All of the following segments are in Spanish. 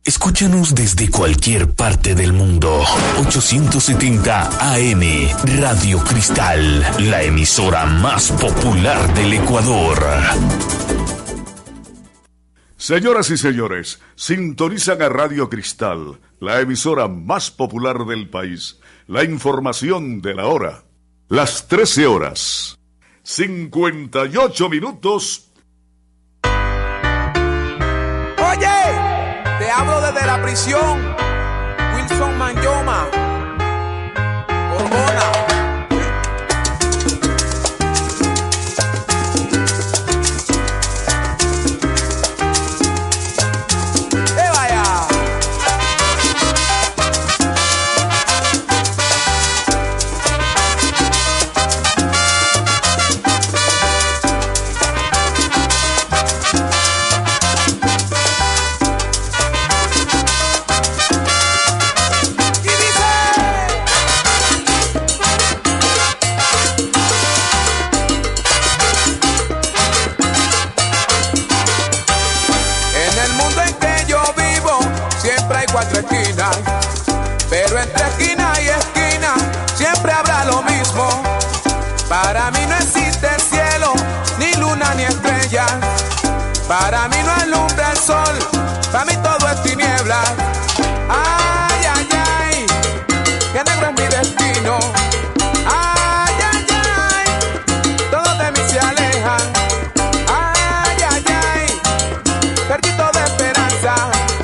Escúchanos desde cualquier parte del mundo. 870 AM Radio Cristal, la emisora más popular del Ecuador. Señoras y señores, sintonizan a Radio Cristal, la emisora más popular del país. La información de la hora. Las 13 horas. 58 minutos. Oye, te hablo desde la prisión. Wilson Manyoma. Borbona. Pero entre esquina y esquina siempre habrá lo mismo. Para mí no existe cielo, ni luna ni estrella. Para mí no alumbra el sol, para mí todo es tiniebla. Ay, ay, ay, que negro es mi destino. Ay, ay, ay, todos de mí se alejan. Ay, ay, ay, perdido de esperanza.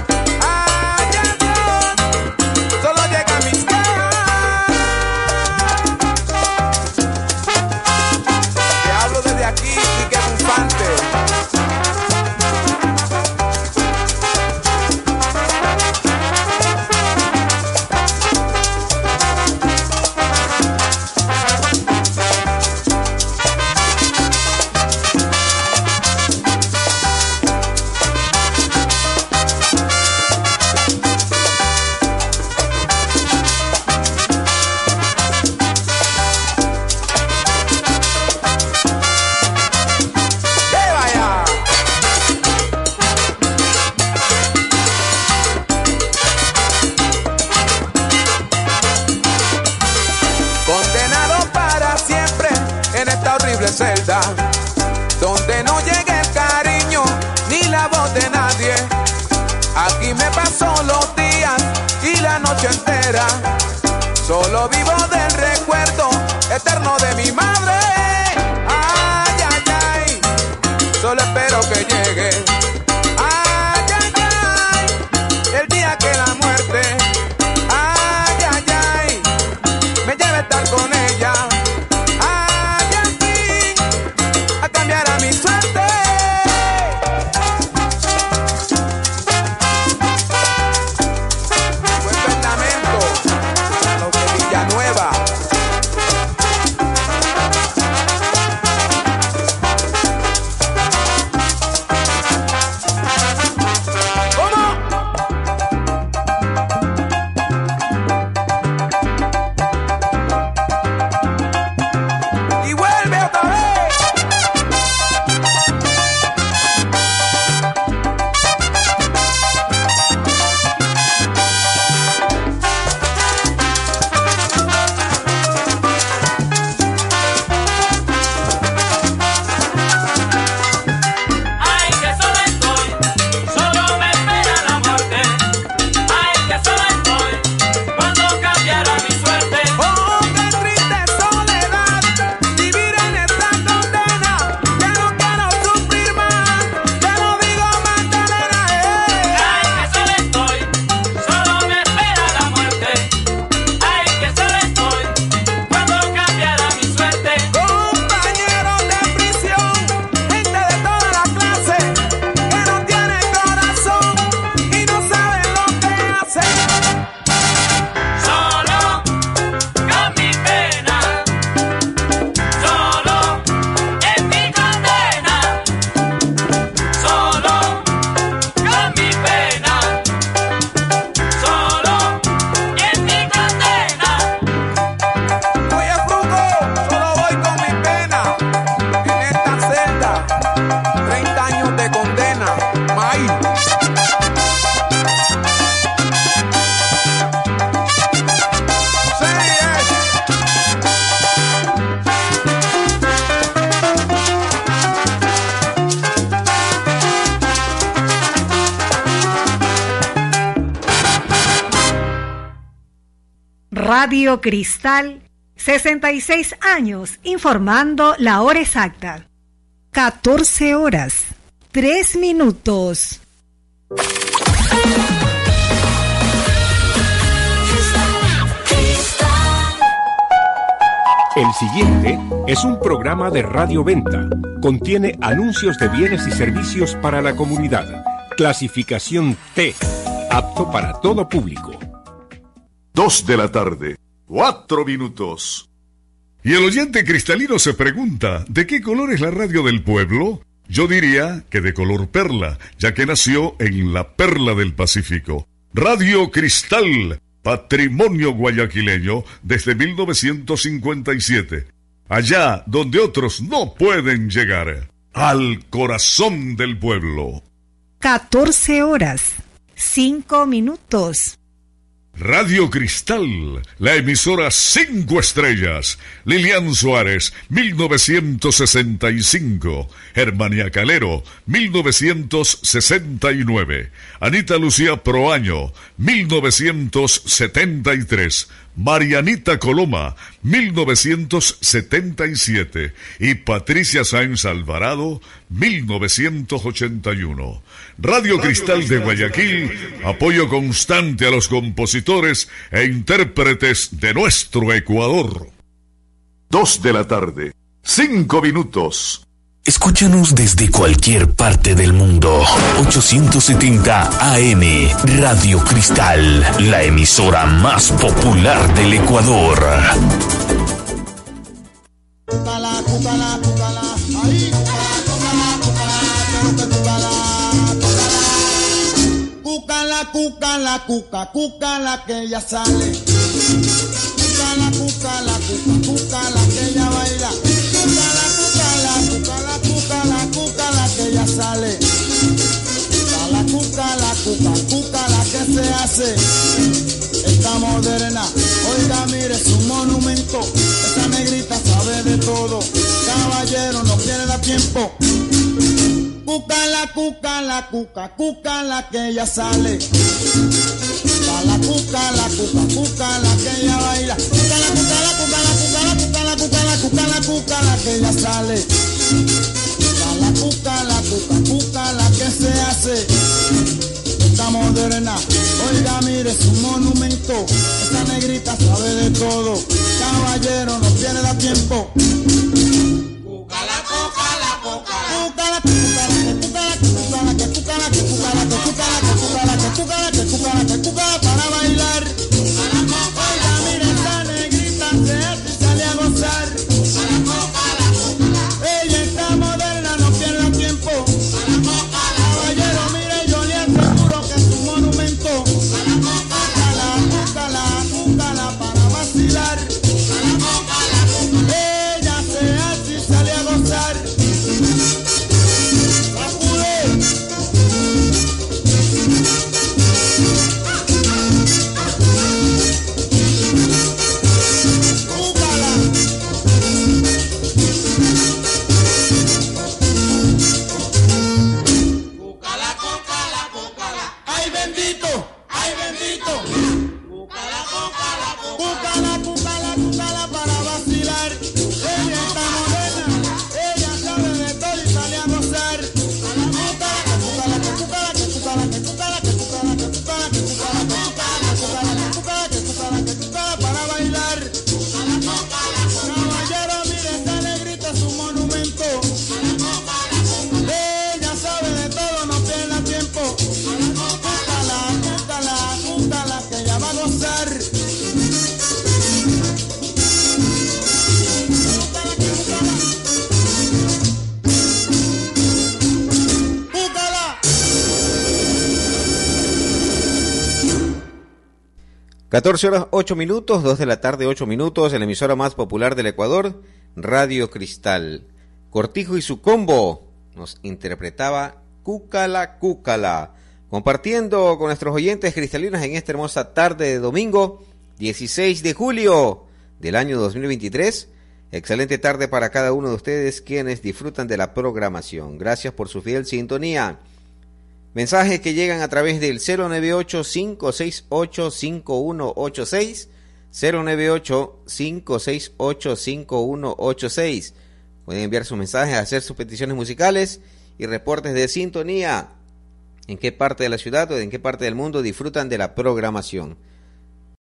Celda, donde no llega el cariño ni la voz de nadie. Aquí me paso los días y la noche entera. Solo vivo del recuerdo eterno de mi madre. Ay, ay, ay, solo espero que llegue. Ay, ay, ay, el día que la muerte, ay, ay, ay, me lleve a estar con ella. Radio Cristal, 66 años informando la hora exacta. 14 horas, 3 minutos. El siguiente es un programa de Radio Venta. Contiene anuncios de bienes y servicios para la comunidad. Clasificación T, apto para todo público. 2 de la tarde, 4 minutos. Y el oyente cristalino se pregunta, ¿de qué color es la radio del pueblo? Yo diría que de color perla, ya que nació en la perla del Pacífico. Radio Cristal, patrimonio guayaquileño desde 1957. Allá donde otros no pueden llegar, al corazón del pueblo. 14 horas, 5 minutos. Radio Cristal, la emisora 5 estrellas. Lilian Suárez, 1965. Germania Calero, 1969. Anita Lucía Proaño, 1973. Marianita Coloma, 1977. Y Patricia Sáenz Alvarado, 1981. Radio Cristal de Guayaquil, apoyo constante a los compositores e intérpretes de nuestro Ecuador. 2 de la tarde, 5 minutos. Escúchanos desde cualquier parte del mundo. 870 AM, Radio Cristal, la emisora más popular del Ecuador. Cúcala, cúcala, cúcala, ahí, cúcala, cúcala, cúcala, que ella sale. Cúcala, cúcala, cúcala, que ella baila. Cúcala, cúcala, que ella sale. Cúcala, que se hace. Esta moderna, oiga, mire, es un monumento. Esta negrita sabe de todo. Caballero, no pierde tiempo. Cúcala, cúcala, que ella sale. Cúcala, que ella baila. Cúcala, que ella sale. Cúcala, que se hace. Esta moderna, oiga, mire, es un monumento. Esta negrita sabe de todo. Caballero, no pierde tiempo. Cúcala, para bailar. Oiga, mire, esta negrita se hace y sale a gozar. Ella está moderna, no pierda tiempo. Caballero, mire, yo le aseguro que es un monumento. Cúcala para vacilar. Ella se hace y sale a gozar. Cúcala para vacilar. Ella está morena, ella sabe de todo y sale a gozar. Cúcala para bailar. Caballero, mire, esta negrita es un monumento. Ella sabe de todo, no pierda tiempo. Cúcala, que ella va a gozar. Cúcala. 14 horas 8 minutos, 2 de la tarde 8 minutos, en la emisora más popular del Ecuador, Radio Cristal. Cortijo y su combo nos interpretaba Cúcala, compartiendo con nuestros oyentes cristalinos en esta hermosa tarde de domingo, 16 de julio del año 2023. Excelente tarde para cada uno de ustedes quienes disfrutan de la programación. Gracias por su fiel sintonía. Mensajes que llegan a través del 098-568-5186, 098-568-5186. Pueden enviar sus mensajes, hacer sus peticiones musicales y reportes de sintonía. ¿En qué parte de la ciudad o en qué parte del mundo disfrutan de la programación?